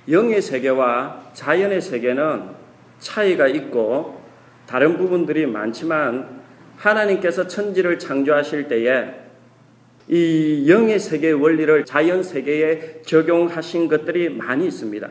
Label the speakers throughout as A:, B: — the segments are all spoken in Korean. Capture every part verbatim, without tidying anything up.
A: 영의 세계와 자연의 세계는 차이가 있고 다른 부분들이 많지만 하나님께서 천지를 창조하실 때에 이 영의 세계의 원리를 자연 세계에 적용하신 것들이 많이 있습니다.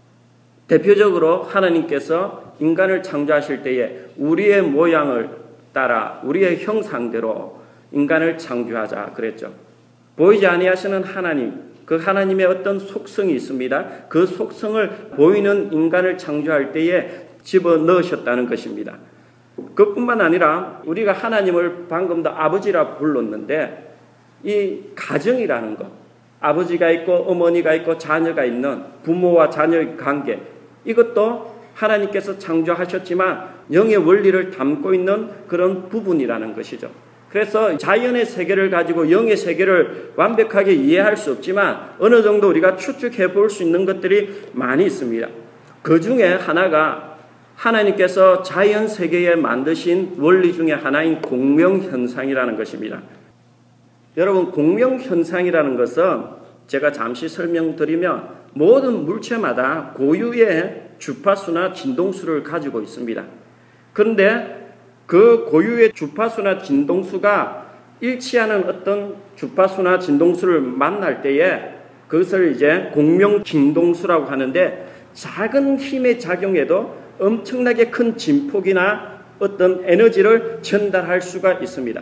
A: 대표적으로 하나님께서 인간을 창조하실 때에 우리의 모양을 따라 우리의 형상대로 인간을 창조하자 그랬죠. 보이지 아니하시는 하나님, 그 하나님의 어떤 속성이 있습니다. 그 속성을 보이는 인간을 창조할 때에 집어넣으셨다는 것입니다. 그뿐만 아니라 우리가 하나님을 방금도 아버지라 불렀는데 이 가정이라는 것, 아버지가 있고 어머니가 있고 자녀가 있는 부모와 자녀의 관계, 이것도 하나님께서 창조하셨지만 영의 원리를 담고 있는 그런 부분이라는 것이죠. 그래서 자연의 세계를 가지고 영의 세계를 완벽하게 이해할 수 없지만 어느 정도 우리가 추측해 볼 수 있는 것들이 많이 있습니다. 그 중에 하나가 하나님께서 자연 세계에 만드신 원리 중에 하나인 공명현상이라는 것입니다. 여러분, 공명현상이라는 것은 제가 잠시 설명드리면 모든 물체마다 고유의 주파수나 진동수를 가지고 있습니다. 그런데 그 고유의 주파수나 진동수가 일치하는 어떤 주파수나 진동수를 만날 때에 그것을 이제 공명 진동수라고 하는데 작은 힘의 작용에도 엄청나게 큰 진폭이나 어떤 에너지를 전달할 수가 있습니다.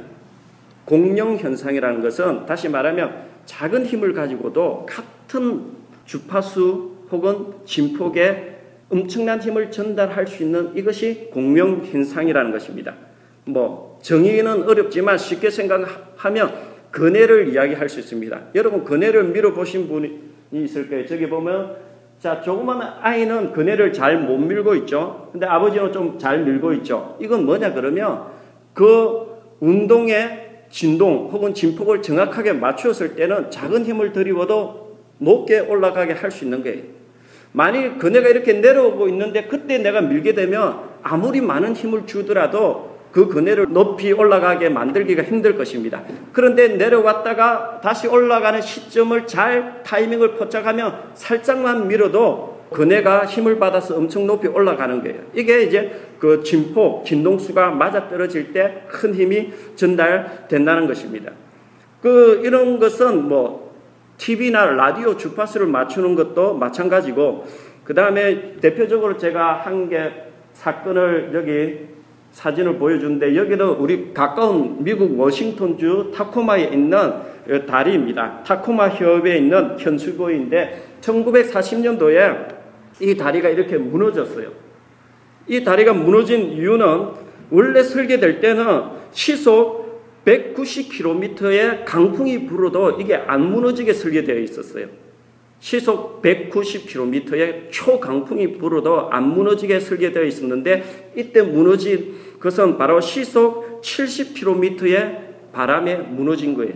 A: 공명현상이라는 것은 다시 말하면 작은 힘을 가지고도 같은 주파수 혹은 진폭에 엄청난 힘을 전달할 수 있는 이것이 공명현상이라는 것입니다. 뭐 정의는 어렵지만 쉽게 생각하면 그네를 이야기할 수 있습니다. 여러분, 그네를 밀어보신 분이 있을 거예요. 저기 보면 자, 조그만 아이는 그네를 잘 못 밀고 있죠. 근데 아버지는 좀 잘 밀고 있죠. 이건 뭐냐 그러면 그 운동의 진동 혹은 진폭을 정확하게 맞추었을 때는 작은 힘을 들이워도 높게 올라가게 할 수 있는 거예요. 만일 그네가 이렇게 내려오고 있는데 그때 내가 밀게 되면 아무리 많은 힘을 주더라도 그 그네를 높이 올라가게 만들기가 힘들 것입니다. 그런데 내려왔다가 다시 올라가는 시점을 잘 타이밍을 포착하면 살짝만 밀어도 그네가 힘을 받아서 엄청 높이 올라가는 거예요. 이게 이제 그 진폭, 진동수가 맞아떨어질 때 큰 힘이 전달된다는 것입니다. 그 이런 것은 뭐 티비나 라디오 주파수를 맞추는 것도 마찬가지고, 그 다음에 대표적으로 제가 한 개 사건을 여기 사진을 보여주는데, 여기는 우리 가까운 미국 워싱턴주 타코마에 있는 다리입니다. 타코마 협에 있는 현수교인데 천구백사십 년도에 이 다리가 이렇게 무너졌어요. 이 다리가 무너진 이유는 원래 설계될 때는 시속 백구십 킬로미터의 강풍이 불어도 이게 안 무너지게 설계되어 있었어요. 시속 백구십 킬로미터의 초강풍이 불어도 안 무너지게 설계되어 있었는데, 이때 무너진 것은 바로 시속 칠십 킬로미터의 바람에 무너진 거예요.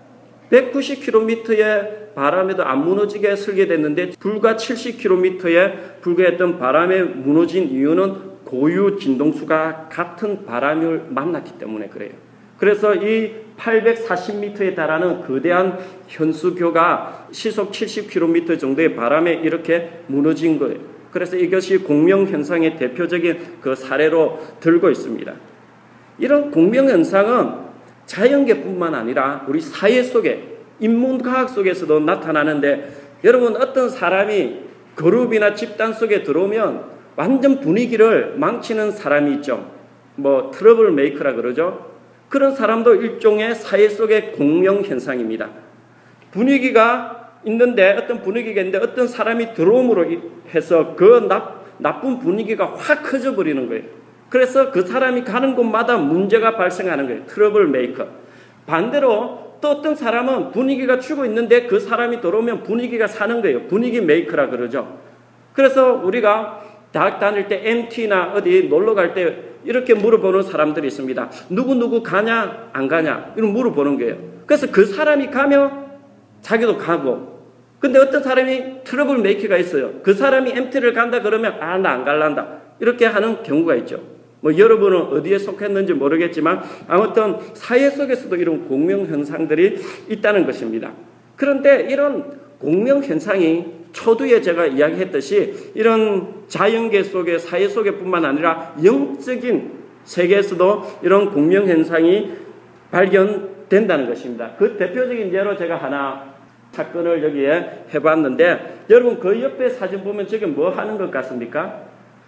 A: 백구십 킬로미터의 바람에도 안 무너지게 설계됐는데 불과 칠십 킬로미터에 불과했던 바람에 무너진 이유는 고유 진동수가 같은 바람을 만났기 때문에 그래요. 그래서 이 팔백사십 미터에 달하는 거대한 현수교가 시속 칠십 킬로미터 정도의 바람에 이렇게 무너진 거예요. 그래서 이것이 공명현상의 대표적인 그 사례로 들고 있습니다. 이런 공명현상은 자연계뿐만 아니라 우리 사회 속에, 인문과학 속에서도 나타나는데, 여러분, 어떤 사람이 그룹이나 집단 속에 들어오면 완전 분위기를 망치는 사람이 있죠. 뭐 트러블 메이커라 그러죠. 그런 사람도 일종의 사회 속의 공명현상입니다. 분위기가 있는데, 어떤 분위기가 있는데 어떤 사람이 들어옴으로 해서 그 나, 나쁜 분위기가 확 커져 버리는 거예요. 그래서 그 사람이 가는 곳마다 문제가 발생하는 거예요. 트러블 메이커. 반대로 또 어떤 사람은 분위기가 추고 있는데 그 사람이 들어오면 분위기가 사는 거예요. 분위기 메이커라 그러죠. 그래서 우리가 대학 다닐 때 엠티나 어디 놀러 갈 때 이렇게 물어보는 사람들이 있습니다. 누구누구 가냐 안 가냐 이런 물어보는 거예요. 그래서 그 사람이 가면 자기도 가고, 근데 어떤 사람이 트러블 메이커가 있어요. 그 사람이 엠티를 간다 그러면 아, 나 안 갈란다 이렇게 하는 경우가 있죠. 뭐 여러분은 어디에 속했는지 모르겠지만 아무튼 사회 속에서도 이런 공명현상들이 있다는 것입니다. 그런데 이런 공명현상이 초두에 제가 이야기했듯이 이런 자연계 속에 사회 속에뿐만 아니라 영적인 세계에서도 이런 공명현상이 발견된다는 것입니다. 그 대표적인 예로 제가 하나 사건을 여기에 해봤는데, 여러분 그 옆에 사진 보면 저게 뭐 하는 것 같습니까?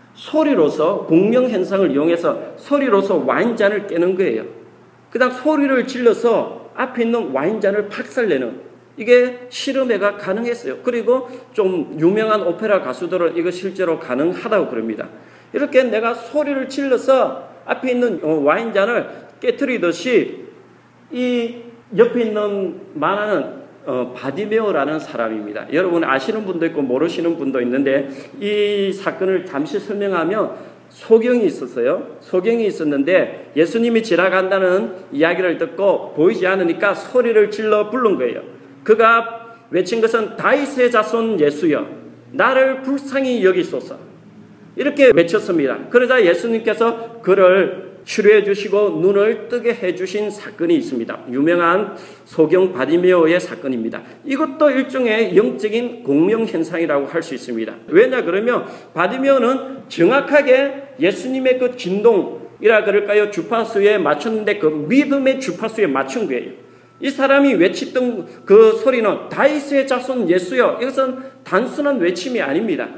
A: 소리로서, 공명현상을 이용해서 소리로서 와인잔을 깨는 거예요. 그 다음 소리를 질러서 앞에 있는 와인잔을 박살내는, 이게 실험회가 가능했어요. 그리고 좀 유명한 오페라 가수들은 이거 실제로 가능하다고 그럽니다. 이렇게 내가 소리를 질러서 앞에 있는 와인잔을 깨트리듯이 이 옆에 있는 만화는 어, 바디메오라는 사람입니다. 여러분 아시는 분도 있고 모르시는 분도 있는데, 이 사건을 잠시 설명하면 소경이 있었어요. 소경이 있었는데 예수님이 지나간다는 이야기를 듣고 보이지 않으니까 소리를 질러 부른 거예요. 그가 외친 것은 다윗의 자손 예수여, 나를 불쌍히 여기소서, 이렇게 외쳤습니다. 그러자 예수님께서 그를 치료해 주시고 눈을 뜨게 해주신 사건이 있습니다. 유명한 소경 바디메오의 사건입니다. 이것도 일종의 영적인 공명현상이라고 할 수 있습니다. 왜냐 그러면 바디메오는 정확하게 예수님의 그 진동이라 그럴까요, 주파수에 맞췄는데 그 믿음의 주파수에 맞춘 거예요. 이 사람이 외치던 그 소리는 다윗의 자손 예수여, 이것은 단순한 외침이 아닙니다.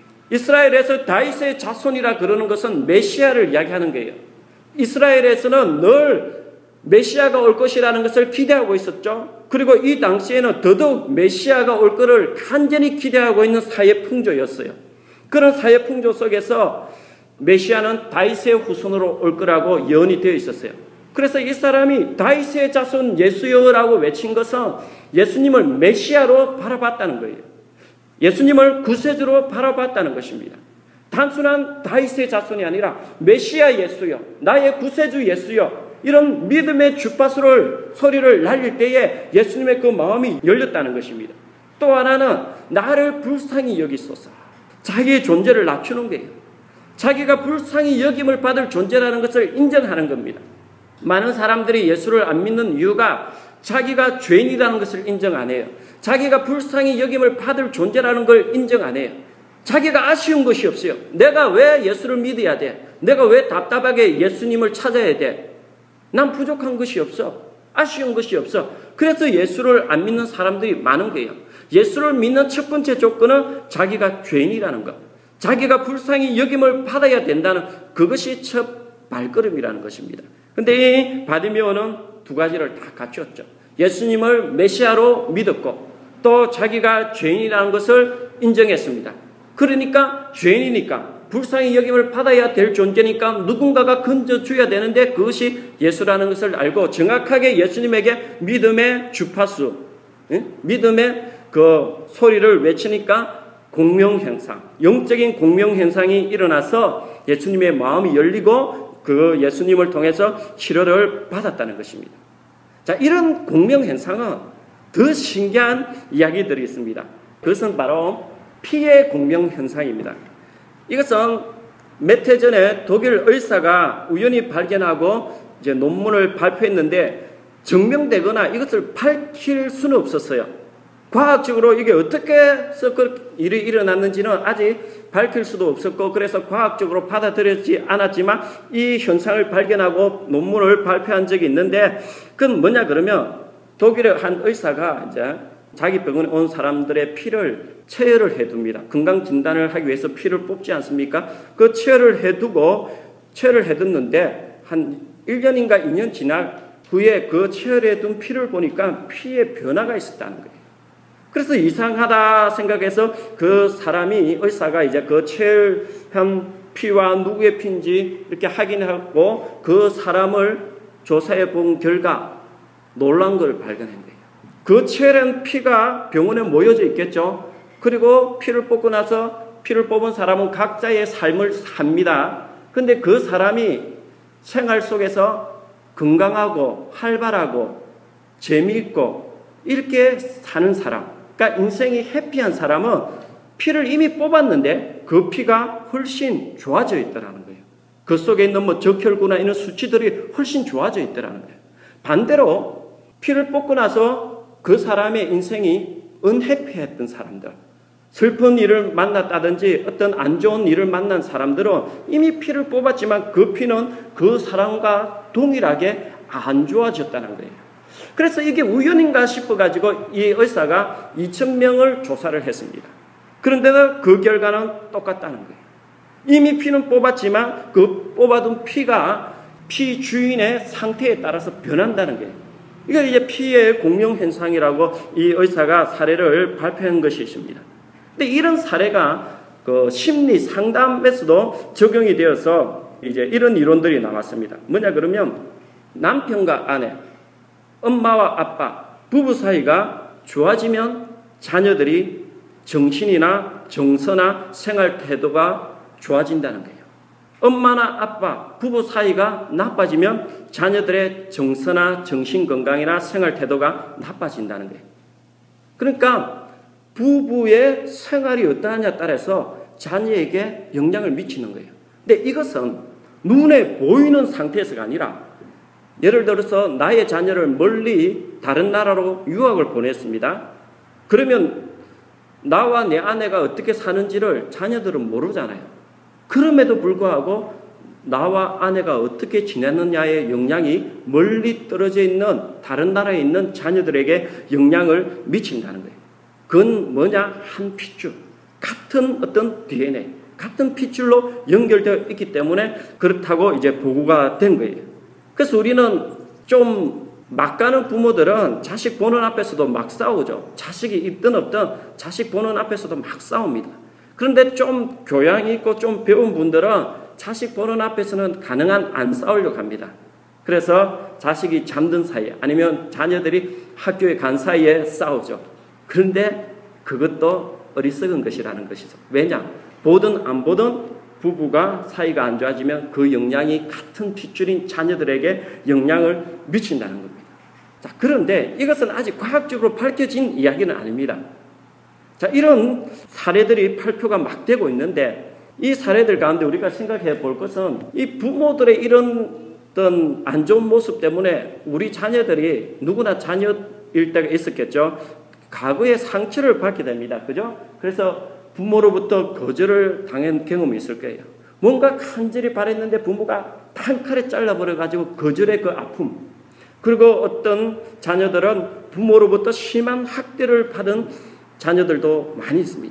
A: 이스라엘에서 다윗의 자손이라 그러는 것은 메시아를 이야기하는 거예요. 이스라엘에서는 늘 메시아가 올 것이라는 것을 기대하고 있었죠. 그리고 이 당시에는 더더욱 메시아가 올 것을 간절히 기대하고 있는 사회 풍조였어요. 그런 사회 풍조 속에서 메시아는 다윗의 후손으로 올 거라고 예언이 되어 있었어요. 그래서 이 사람이 다윗의 자손 예수여라고 외친 것은 예수님을 메시아로 바라봤다는 거예요. 예수님을 구세주로 바라봤다는 것입니다. 단순한 다윗의 자손이 아니라 메시아 예수여, 나의 구세주 예수여, 이런 믿음의 주파수를 소리를 날릴 때에 예수님의 그 마음이 열렸다는 것입니다. 또 하나는 나를 불쌍히 여기소서, 자기의 존재를 낮추는 거예요. 자기가 불쌍히 여김을 받을 존재라는 것을 인정하는 겁니다. 많은 사람들이 예수를 안 믿는 이유가 자기가 죄인이라는 것을 인정 안 해요. 자기가 불쌍히 여김을 받을 존재라는 걸 인정 안 해요. 자기가 아쉬운 것이 없어요. 내가 왜 예수를 믿어야 돼? 내가 왜 답답하게 예수님을 찾아야 돼? 난 부족한 것이 없어. 아쉬운 것이 없어. 그래서 예수를 안 믿는 사람들이 많은 거예요. 예수를 믿는 첫 번째 조건은 자기가 죄인이라는 것, 자기가 불쌍히 여김을 받아야 된다는 그것이 첫 발걸음이라는 것입니다. 근데 이 바디메오는 두 가지를 다 갖췄죠. 예수님을 메시아로 믿었고 또 자기가 죄인이라는 것을 인정했습니다. 그러니까 죄인이니까 불쌍히 여김을 받아야 될 존재니까 누군가가 건져줘야 되는데 그것이 예수라는 것을 알고 정확하게 예수님에게 믿음의 주파수, 믿음의 그 소리를 외치니까 공명현상, 영적인 공명현상이 일어나서 예수님의 마음이 열리고 그 예수님을 통해서 치료를 받았다는 것입니다. 자, 이런 공명현상은 더 신기한 이야기들이 있습니다. 그것은 바로 피의 공명현상입니다. 이것은 몇 해 전에 독일 의사가 우연히 발견하고 이제 논문을 발표했는데 증명되거나 이것을 밝힐 수는 없었어요. 과학적으로 이게 어떻게 해서 그 일이 일어났는지는 아직 밝힐 수도 없었고 그래서 과학적으로 받아들여지지 않았지만 이 현상을 발견하고 논문을 발표한 적이 있는데 그건 뭐냐 그러면 독일의 한 의사가 이제 자기 병원에 온 사람들의 피를 체열을 해둡니다. 건강 진단을 하기 위해서 피를 뽑지 않습니까? 그 체열을 해두고 체열을 해뒀는데 한 일 년인가 이 년 지난 후에 그 체열해둔 피를 보니까 피에 변화가 있었다는 거예요. 그래서 이상하다 생각해서 그 사람이 의사가 이제 그 체열한 피와 누구의 피인지 이렇게 확인하고 그 사람을 조사해 본 결과 놀란 걸 발견한 거예요. 그 체열한 피가 병원에 모여져 있겠죠. 그리고 피를 뽑고 나서 피를 뽑은 사람은 각자의 삶을 삽니다. 근데 그 사람이 생활 속에서 건강하고 활발하고 재미있고 이렇게 사는 사람, 그러니까 인생이 해피한 사람은 피를 이미 뽑았는데 그 피가 훨씬 좋아져 있더라는 거예요. 그 속에 있는 뭐 적혈구나 이런 수치들이 훨씬 좋아져 있더라는 거예요. 반대로 피를 뽑고 나서 그 사람의 인생이 은해피했던 사람들, 슬픈 일을 만났다든지 어떤 안 좋은 일을 만난 사람들은 이미 피를 뽑았지만 그 피는 그 사람과 동일하게 안 좋아졌다는 거예요. 그래서 이게 우연인가 싶어가지고 이 의사가 이천 명을 조사를 했습니다. 그런데도 그 결과는 똑같다는 거예요. 이미 피는 뽑았지만 그 뽑아둔 피가 피 주인의 상태에 따라서 변한다는 거예요. 이걸 이제 피의 공룡현상이라고 이 의사가 사례를 발표한 것이 있습니다. 근데 이런 사례가 그 심리 상담에서도 적용이 되어서 이제 이런 이론들이 나왔습니다. 뭐냐 그러면 남편과 아내, 엄마와 아빠, 부부 사이가 좋아지면 자녀들이 정신이나 정서나 생활 태도가 좋아진다는 거예요. 엄마나 아빠, 부부 사이가 나빠지면 자녀들의 정서나 정신건강이나 생활 태도가 나빠진다는 거예요. 그러니까 부부의 생활이 어떠하냐에 따라서 자녀에게 영향을 미치는 거예요. 근데 이것은 눈에 보이는 상태에서가 아니라 예를 들어서 나의 자녀를 멀리 다른 나라로 유학을 보냈습니다. 그러면 나와 내 아내가 어떻게 사는지를 자녀들은 모르잖아요. 그럼에도 불구하고 나와 아내가 어떻게 지내느냐의 영향이 멀리 떨어져 있는 다른 나라에 있는 자녀들에게 영향을 미친다는 거예요. 그건 뭐냐? 한 핏줄, 같은 어떤 디엔에이, 같은 핏줄로 연결되어 있기 때문에 그렇다고 이제 보고가 된 거예요. 그래서 우리는 좀 막 가는 부모들은 자식 보는 앞에서도 막 싸우죠. 자식이 있든 없든 자식 보는 앞에서도 막 싸웁니다. 그런데 좀 교양 있고 좀 배운 분들은 자식 보는 앞에서는 가능한 안 싸우려고 합니다. 그래서 자식이 잠든 사이에 아니면 자녀들이 학교에 간 사이에 싸우죠. 그런데 그것도 어리석은 것이라는 것이죠. 왜냐? 보든 안 보든 부부가 사이가 안 좋아지면 그 영향이 같은 핏줄인 자녀들에게 영향을 미친다는 겁니다. 자, 그런데 이것은 아직 과학적으로 밝혀진 이야기는 아닙니다. 자, 이런 사례들이 발표가 막 되고 있는데 이 사례들 가운데 우리가 생각해 볼 것은 이 부모들의 이런 어떤 안 좋은 모습 때문에 우리 자녀들이 누구나 자녀일 때가 있었겠죠. 과거의 상처를 받게 됩니다. 그죠? 그래서 부모로부터 거절을 당한 경험이 있을 거예요. 뭔가 간절히 바랬는데 부모가 한 칼에 잘라버려가지고 거절의 그 아픔. 그리고 어떤 자녀들은 부모로부터 심한 학대를 받은 자녀들도 많이 있습니다.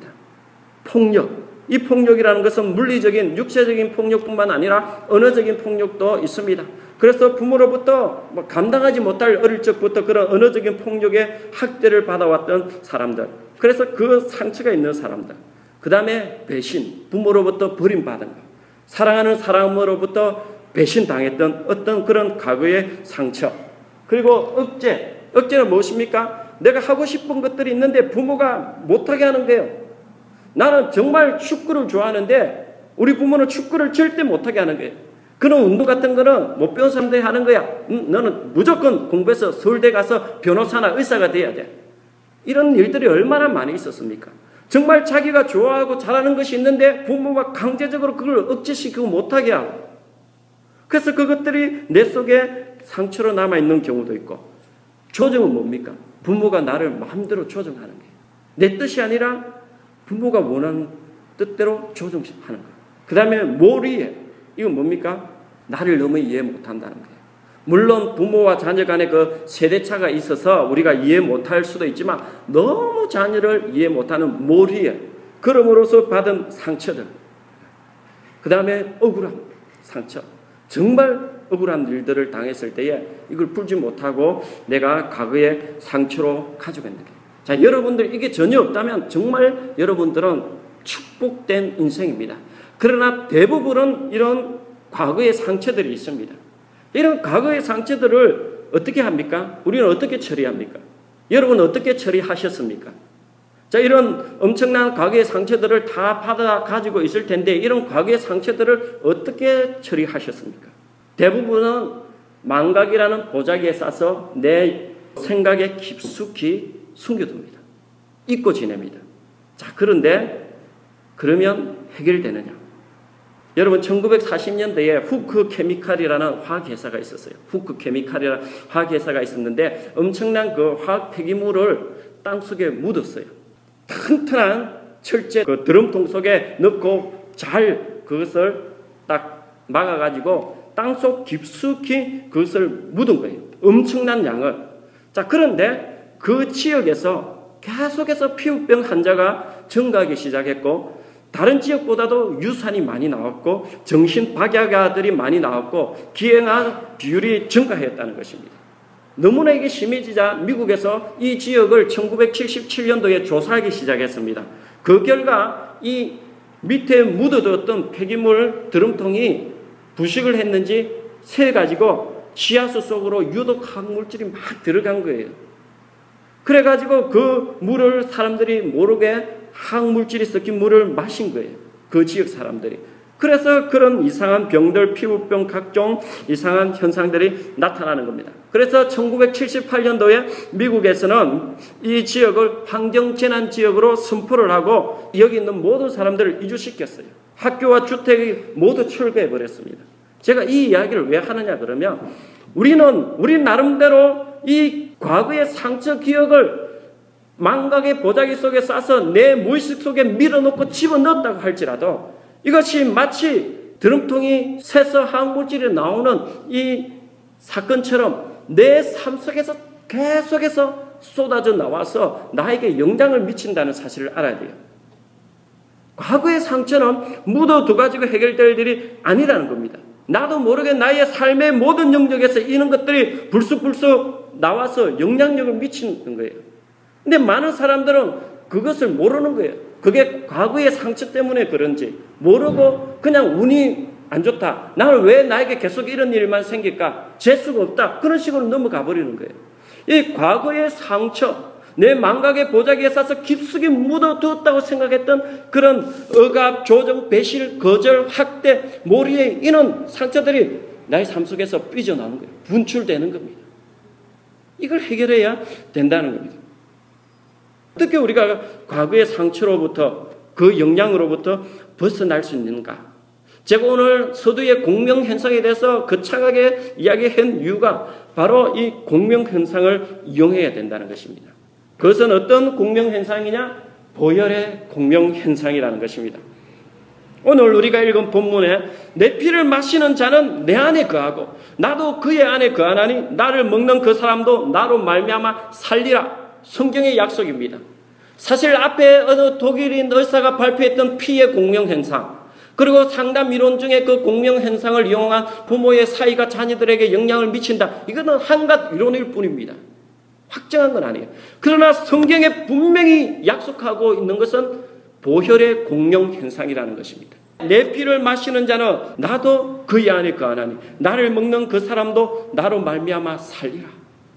A: 폭력. 이 폭력이라는 것은 물리적인, 육체적인 폭력뿐만 아니라 언어적인 폭력도 있습니다. 그래서 부모로부터 뭐 감당하지 못할 어릴 적부터 그런 언어적인 폭력의 학대를 받아왔던 사람들. 그래서 그 상처가 있는 사람들. 그 다음에 배신, 부모로부터 버림받은 것. 사랑하는 사람으로부터 배신당했던 어떤 그런 과거의 상처. 그리고 억제. 억제는 무엇입니까? 내가 하고 싶은 것들이 있는데 부모가 못하게 하는 거예요. 나는 정말 축구를 좋아하는데 우리 부모는 축구를 절대 못하게 하는 거예요. 그런 운동 같은 거는 못 배운 사람들이 하는 거야. 응, 너는 무조건 공부해서 서울대 가서 변호사나 의사가 돼야 돼. 이런 일들이 얼마나 많이 있었습니까? 정말 자기가 좋아하고 잘하는 것이 있는데 부모가 강제적으로 그걸 억제시키고 못하게 하고 그래서 그것들이 내 속에 상처로 남아있는 경우도 있고 조정은 뭡니까? 부모가 나를 마음대로 조정하는 거예요. 내 뜻이 아니라 부모가 원하는 뜻대로 조정하는 거예요. 그 다음에 몰이해. 이건 뭡니까? 나를 너무 이해 못한다는 거예요. 물론 부모와 자녀 간의 그 세대차가 있어서 우리가 이해 못할 수도 있지만 너무 자녀를 이해 못하는 몰이해. 그럼으로써 받은 상처들. 그 다음에 억울함, 상처. 정말 억울한 일들을 당했을 때에 이걸 풀지 못하고 내가 과거의 상처로 가지고 있는 거예요. 자, 여러분들 이게 전혀 없다면 정말 여러분들은 축복된 인생입니다. 그러나 대부분은 이런 과거의 상처들이 있습니다. 이런 과거의 상처들을 어떻게 합니까? 우리는 어떻게 처리합니까? 여러분 어떻게 처리하셨습니까? 자, 이런 엄청난 과거의 상처들을 다 받아 가지고 있을 텐데 이런 과거의 상처들을 어떻게 처리하셨습니까? 대부분은 망각이라는 보자기에 싸서 내 생각에 깊숙이 숨겨둡니다. 잊고 지냅니다. 자, 그런데 그러면 해결되느냐? 여러분 천구백사십 년대에 후크 케미칼이라는 화학회사가 있었어요. 후크 케미칼이라는 화학회사가 있었는데 엄청난 그 화학 폐기물을 땅속에 묻었어요. 튼튼한 철제 그 드럼통 속에 넣고 잘 그것을 딱 막아가지고 땅속 깊숙이 그것을 묻은 거예요. 엄청난 양을. 자, 그런데 그 지역에서 계속해서 피부병 환자가 증가하기 시작했고, 다른 지역보다도 유산이 많이 나왔고, 정신박약아들이 많이 나왔고, 기형아 비율이 증가했다는 것입니다. 너무나 이게 심해지자 미국에서 이 지역을 천구백칠십칠 년도에 조사하기 시작했습니다. 그 결과 이 밑에 묻어뒀던 폐기물 드럼통이 부식을 했는지 새가지고 지하수 속으로 유독 화학물질이 막 들어간 거예요. 그래가지고 그 물을 사람들이 모르게 화학물질이 섞인 물을 마신 거예요. 그 지역 사람들이. 그래서 그런 이상한 병들, 피부병, 각종 이상한 현상들이 나타나는 겁니다. 그래서 천구백칠십팔 년도에 미국에서는 이 지역을 환경재난지역으로 선포를 하고 여기 있는 모든 사람들을 이주시켰어요. 학교와 주택이 모두 철거해버렸습니다. 제가 이 이야기를 왜 하느냐 그러면 우리는 우리 나름대로 이 과거의 상처 기억을 망각의 보자기 속에 싸서 내 무의식 속에 밀어넣고 집어넣었다고 할지라도 이것이 마치 드럼통이 새서 화학물질이 나오는 이 사건처럼 내 삶 속에서 계속해서 쏟아져 나와서 나에게 영향을 미친다는 사실을 알아야 돼요. 과거의 상처는 묻어둬가지고 해결될 일이 아니라는 겁니다. 나도 모르게 나의 삶의 모든 영역에서 이런 것들이 불쑥불쑥 나와서 영향력을 미치는 거예요. 근데 많은 사람들은 그것을 모르는 거예요. 그게 과거의 상처 때문에 그런지 모르고 그냥 운이 안 좋다. 나는 왜 나에게 계속 이런 일만 생길까? 재수가 없다. 그런 식으로 넘어가 버리는 거예요. 이 과거의 상처, 내 망각의 보자기에 싸서 깊숙이 묻어두었다고 생각했던 그런 억압, 조정, 배실, 거절, 학대, 몰이에 이런 상처들이 나의 삶 속에서 삐져나오는 거예요. 분출되는 겁니다. 이걸 해결해야 된다는 겁니다. 어떻게 우리가 과거의 상처로부터 그 영향으로부터 벗어날 수 있는가? 제가 오늘 서두의 공명현상에 대해서 거창하게 이야기한 이유가 바로 이 공명현상을 이용해야 된다는 것입니다. 그것은 어떤 공명현상이냐? 보혈의 공명현상이라는 것입니다. 오늘 우리가 읽은 본문에 내 피를 마시는 자는 내 안에 거하고 나도 그의 안에 거하나니 나를 먹는 그 사람도 나로 말미암아 살리라. 성경의 약속입니다. 사실 앞에 어느 독일인 의사가 발표했던 피의 공명현상, 그리고 상담 이론 중에 그 공명현상을 이용한 부모의 사이가 자녀들에게 영향을 미친다. 이거는 한갓 이론일 뿐입니다. 확정한 건 아니에요. 그러나 성경에 분명히 약속하고 있는 것은 보혈의 공명현상이라는 것입니다. 내 피를 마시는 자는 나도 그의 안에 거하나니 나를 먹는 그 사람도 나로 말미암아 살리라.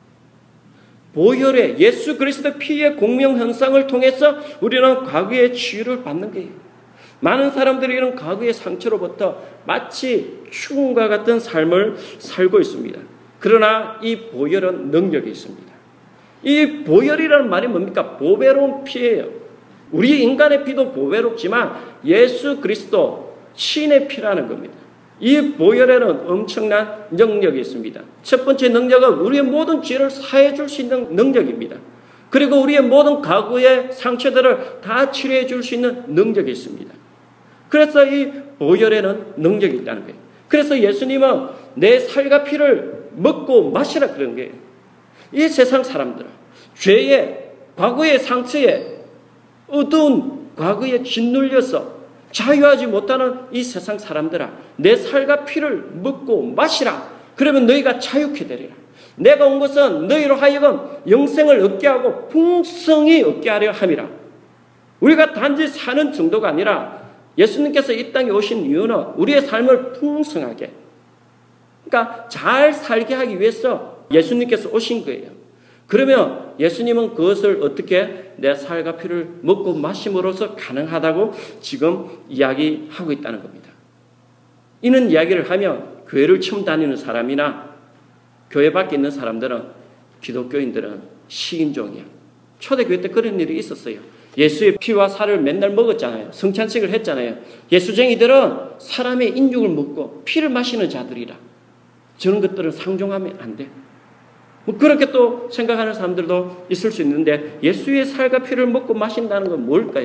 A: 보혈의 예수 그리스도 피의 공명현상을 통해서 우리는 과거의 치유를 받는 거예요. 많은 사람들이 이런 과거의 상처로부터 마치 죽음과 같은 삶을 살고 있습니다. 그러나 이 보혈은 능력이 있습니다. 이 보혈이라는 말이 뭡니까? 보배로운 피예요. 우리 인간의 피도 보배롭지만 예수 그리스도 신의 피라는 겁니다. 이 보혈에는 엄청난 능력이 있습니다. 첫 번째 능력은 우리의 모든 죄를 사해 줄 수 있는 능력입니다. 그리고 우리의 모든 과거의 상처들을 다 치료해 줄 수 있는 능력이 있습니다. 그래서 이 보혈에는 능력이 있다는 거예요. 그래서 예수님은 내 살과 피를 먹고 마시라 그런 거예요. 이 세상 사람들은 죄에, 과거의 상처에, 어두운 과거에 짓눌려서 자유하지 못하는 이 세상 사람들아, 내 살과 피를 먹고 마시라. 그러면 너희가 자유케 되리라. 내가 온 것은 너희로 하여금 영생을 얻게 하고 풍성히 얻게 하려 함이라. 우리가 단지 사는 정도가 아니라 예수님께서 이 땅에 오신 이유는 우리의 삶을 풍성하게, 그러니까 잘 살게 하기 위해서 예수님께서 오신 거예요. 그러면 예수님은 그것을 어떻게 내 살과 피를 먹고 마심으로써 가능하다고 지금 이야기하고 있다는 겁니다. 이런 이야기를 하면 교회를 처음 다니는 사람이나 교회 밖에 있는 사람들은, 기독교인들은 시인종이야. 초대교회 때 그런 일이 있었어요. 예수의 피와 살을 맨날 먹었잖아요. 성찬식을 했잖아요. 예수쟁이들은 사람의 인육을 먹고 피를 마시는 자들이라. 저런 것들은 상종하면 안 돼. 뭐 그렇게 또 생각하는 사람들도 있을 수 있는데, 예수의 살과 피를 먹고 마신다는 건 뭘까요?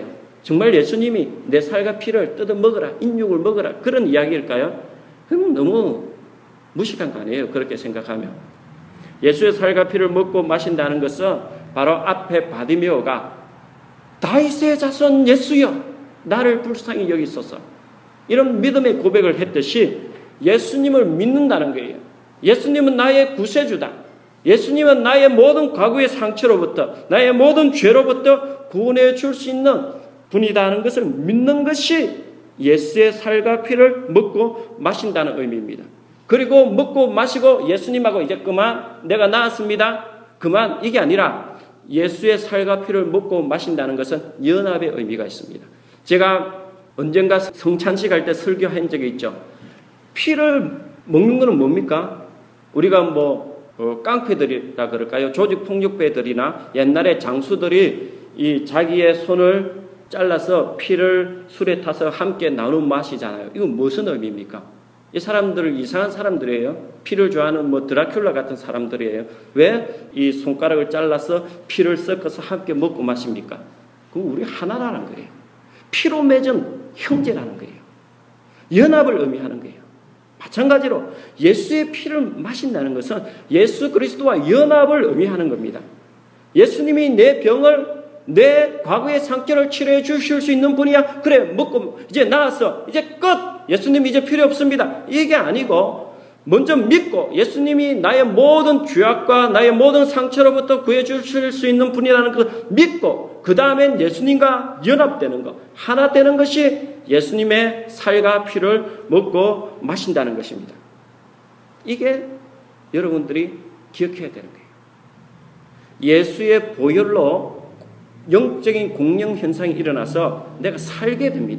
A: 정말 예수님이 내 살과 피를 뜯어 먹어라, 인육을 먹어라 그런 이야기일까요? 그럼 너무 무식한 거 아니에요. 그렇게 생각하면. 예수의 살과 피를 먹고 마신다는 것은 바로 앞에 바디메오가 다윗의 자손 예수여 나를 불쌍히 여기소서 이런 믿음의 고백을 했듯이 예수님을 믿는다는 거예요. 예수님은 나의 구세주다. 예수님은 나의 모든 과거의 상처로부터 나의 모든 죄로부터 구원해 줄 수 있는 분이다 하는 것을 믿는 것이 예수의 살과 피를 먹고 마신다는 의미입니다. 그리고 먹고 마시고 예수님하고 이제 그만 내가 나았습니다. 그만 이게 아니라 예수의 살과 피를 먹고 마신다는 것은 연합의 의미가 있습니다. 제가 언젠가 성찬식 할 때 설교한 적이 있죠. 피를 먹는 것은 뭡니까? 우리가 뭐 어, 깡패들이라 그럴까요? 조직폭력배들이나 옛날에 장수들이 이 자기의 손을 잘라서 피를 술에 타서 함께 나눈 마시잖아요. 이건 무슨 의미입니까? 이 사람들 이상한 사람들이에요. 피를 좋아하는 뭐 드라큘라 같은 사람들이에요. 왜 이 손가락을 잘라서 피를 섞어서 함께 먹고 마십니까? 그럼 우리 하나라는 거예요. 피로 맺은 형제라는 거예요. 연합을 의미하는 거예요. 마찬가지로 예수의 피를 마신다는 것은 예수 그리스도와 연합을 의미하는 겁니다. 예수님이 내 병을 내 과거의 상처를 치료해 주실 수 있는 분이야. 그래 먹고 이제 나았어. 이제 끝. 예수님 이제 필요 없습니다. 이게 아니고 먼저 믿고 예수님이 나의 모든 죄악과 나의 모든 상처로부터 구해 주실 수 있는 분이라는 걸 믿고 그 다음엔 예수님과 연합되는 것, 하나 되는 것이 예수님의 살과 피를 먹고 마신다는 것입니다. 이게 여러분들이 기억해야 되는 거예요. 예수의 보혈로 영적인 공령 현상이 일어나서 내가 살게 됩니다.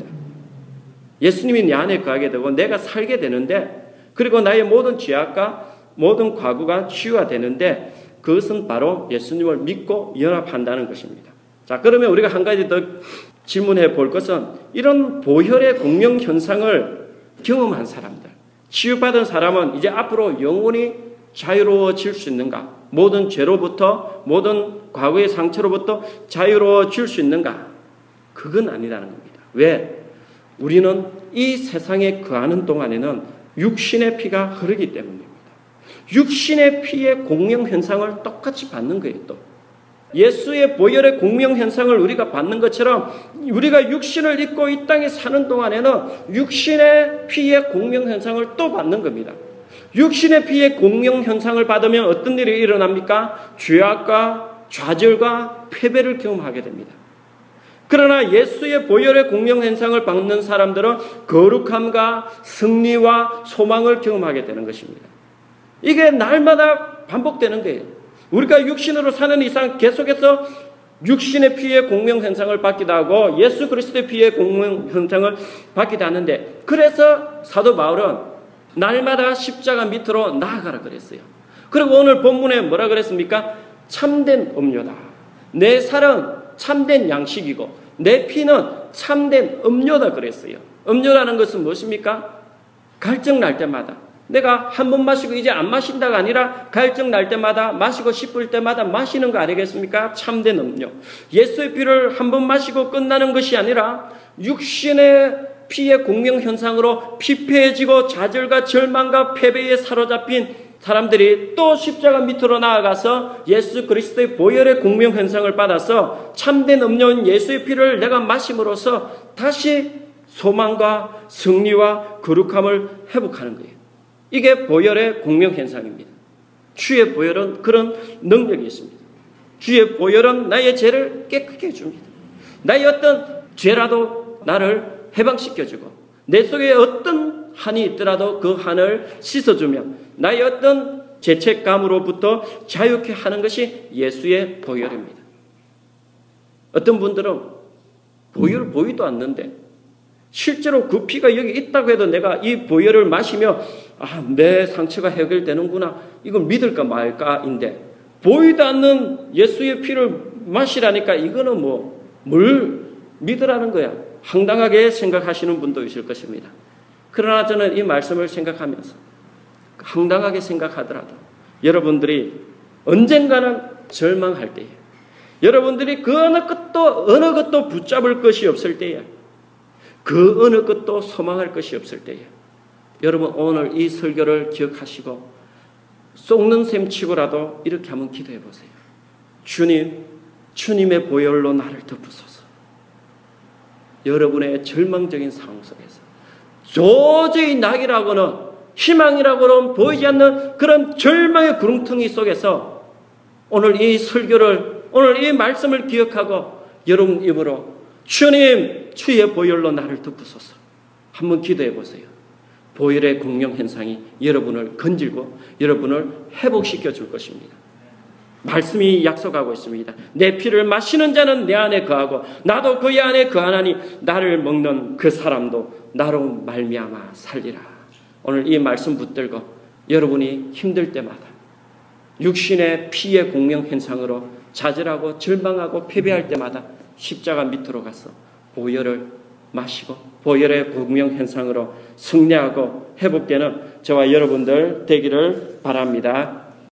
A: 예수님이 내 안에 거하게 되고 내가 살게 되는데 그리고 나의 모든 죄악과 모든 과거가 치유가 되는데 그것은 바로 예수님을 믿고 연합한다는 것입니다. 자, 그러면 우리가 한 가지 더 질문해 볼 것은 이런 보혈의 공령 현상을 경험한 사람들, 치유받은 사람은 이제 앞으로 영원히 자유로워질 수 있는가? 모든 죄로부터 모든 과거의 상처로부터 자유로워질 수 있는가? 그건 아니라는 겁니다. 왜? 우리는 이 세상에 거하는 동안에는 육신의 피가 흐르기 때문입니다. 육신의 피의 공명 현상을 똑같이 받는 거예요. 또 예수의 보혈의 공명 현상을 우리가 받는 것처럼 우리가 육신을 입고 이 땅에 사는 동안에는 육신의 피의 공명 현상을 또 받는 겁니다. 육신의 피의 공명 현상을 받으면 어떤 일이 일어납니까? 죄악과 좌절과 패배를 경험하게 됩니다. 그러나 예수의 보혈의 공명 현상을 받는 사람들은 거룩함과 승리와 소망을 경험하게 되는 것입니다. 이게 날마다 반복되는 거예요. 우리가 육신으로 사는 이상 계속해서 육신의 피의 공명 현상을 받기도 하고 예수 그리스도의 피의 공명 현상을 받기도 하는데 그래서 사도 바울은 날마다 십자가 밑으로 나아가라 그랬어요. 그리고 오늘 본문에 뭐라 그랬습니까? 참된 음료다. 내 살은 참된 양식이고 내 피는 참된 음료다 그랬어요. 음료라는 것은 무엇입니까? 갈증 날 때마다 내가 한 번 마시고 이제 안 마신다가 아니라 갈증 날 때마다 마시고 싶을 때마다 마시는 거 아니겠습니까? 참된 음료. 예수의 피를 한 번 마시고 끝나는 것이 아니라 육신의 피의 공명 현상으로 피폐해지고 좌절과 절망과 패배에 사로잡힌 사람들이 또 십자가 밑으로 나아가서 예수 그리스도의 보혈의 공명 현상을 받아서 참된 음료인 예수의 피를 내가 마심으로써 다시 소망과 승리와 거룩함을 회복하는 거예요. 이게 보혈의 공명 현상입니다. 주의 보혈은 그런 능력이 있습니다. 주의 보혈은 나의 죄를 깨끗게 해줍니다. 나의 어떤 죄라도 나를 해방시켜주고 내 속에 어떤 한이 있더라도 그 한을 씻어주며 나의 어떤 죄책감으로부터 자유케 하는 것이 예수의 보혈입니다. 어떤 분들은 보혈을 보이도 않는데 실제로 그 피가 여기 있다고 해도 내가 이 보혈을 마시며 아, 내 상처가 해결되는구나 이걸 믿을까 말까인데 보이도 않는 예수의 피를 마시라니까 이거는 뭐 뭘 믿으라는 거야. 황당하게 생각하시는 분도 있을 것입니다. 그러나 저는 이 말씀을 생각하면서 황당하게 생각하더라도 여러분들이 언젠가는 절망할 때에 여러분들이 그 어느 것도 어느 것도 붙잡을 것이 없을 때에, 그 어느 것도 소망할 것이 없을 때에, 여러분 오늘 이 설교를 기억하시고 쏟는 셈 치고라도 이렇게 한번 기도해 보세요. 주님, 주님의 보혈로 나를 덮으소서. 여러분의 절망적인 상황 속에서 도저히 낙이라고는, 희망이라고는 보이지 않는 그런 절망의 구렁텅이 속에서 오늘 이 설교를, 오늘 이 말씀을 기억하고 여러분 입으로 주님, 주의 보혈로 나를 덮으소서. 한번 기도해 보세요. 보혈의 공명 현상이 여러분을 건질고 여러분을 회복시켜 줄 것입니다. 말씀이 약속하고 있습니다. 내 피를 마시는 자는 내 안에 거하고 나도 그의 안에 거하나니 나를 먹는 그 사람도 나로 말미암아 살리라. 오늘 이 말씀 붙들고 여러분이 힘들 때마다 육신의 피의 공명 현상으로 좌절하고 절망하고 패배할 때마다 십자가 밑으로 가서 보혈을 마시고 보혈의 공명 현상으로 승리하고 회복되는 저와 여러분들 되기를 바랍니다.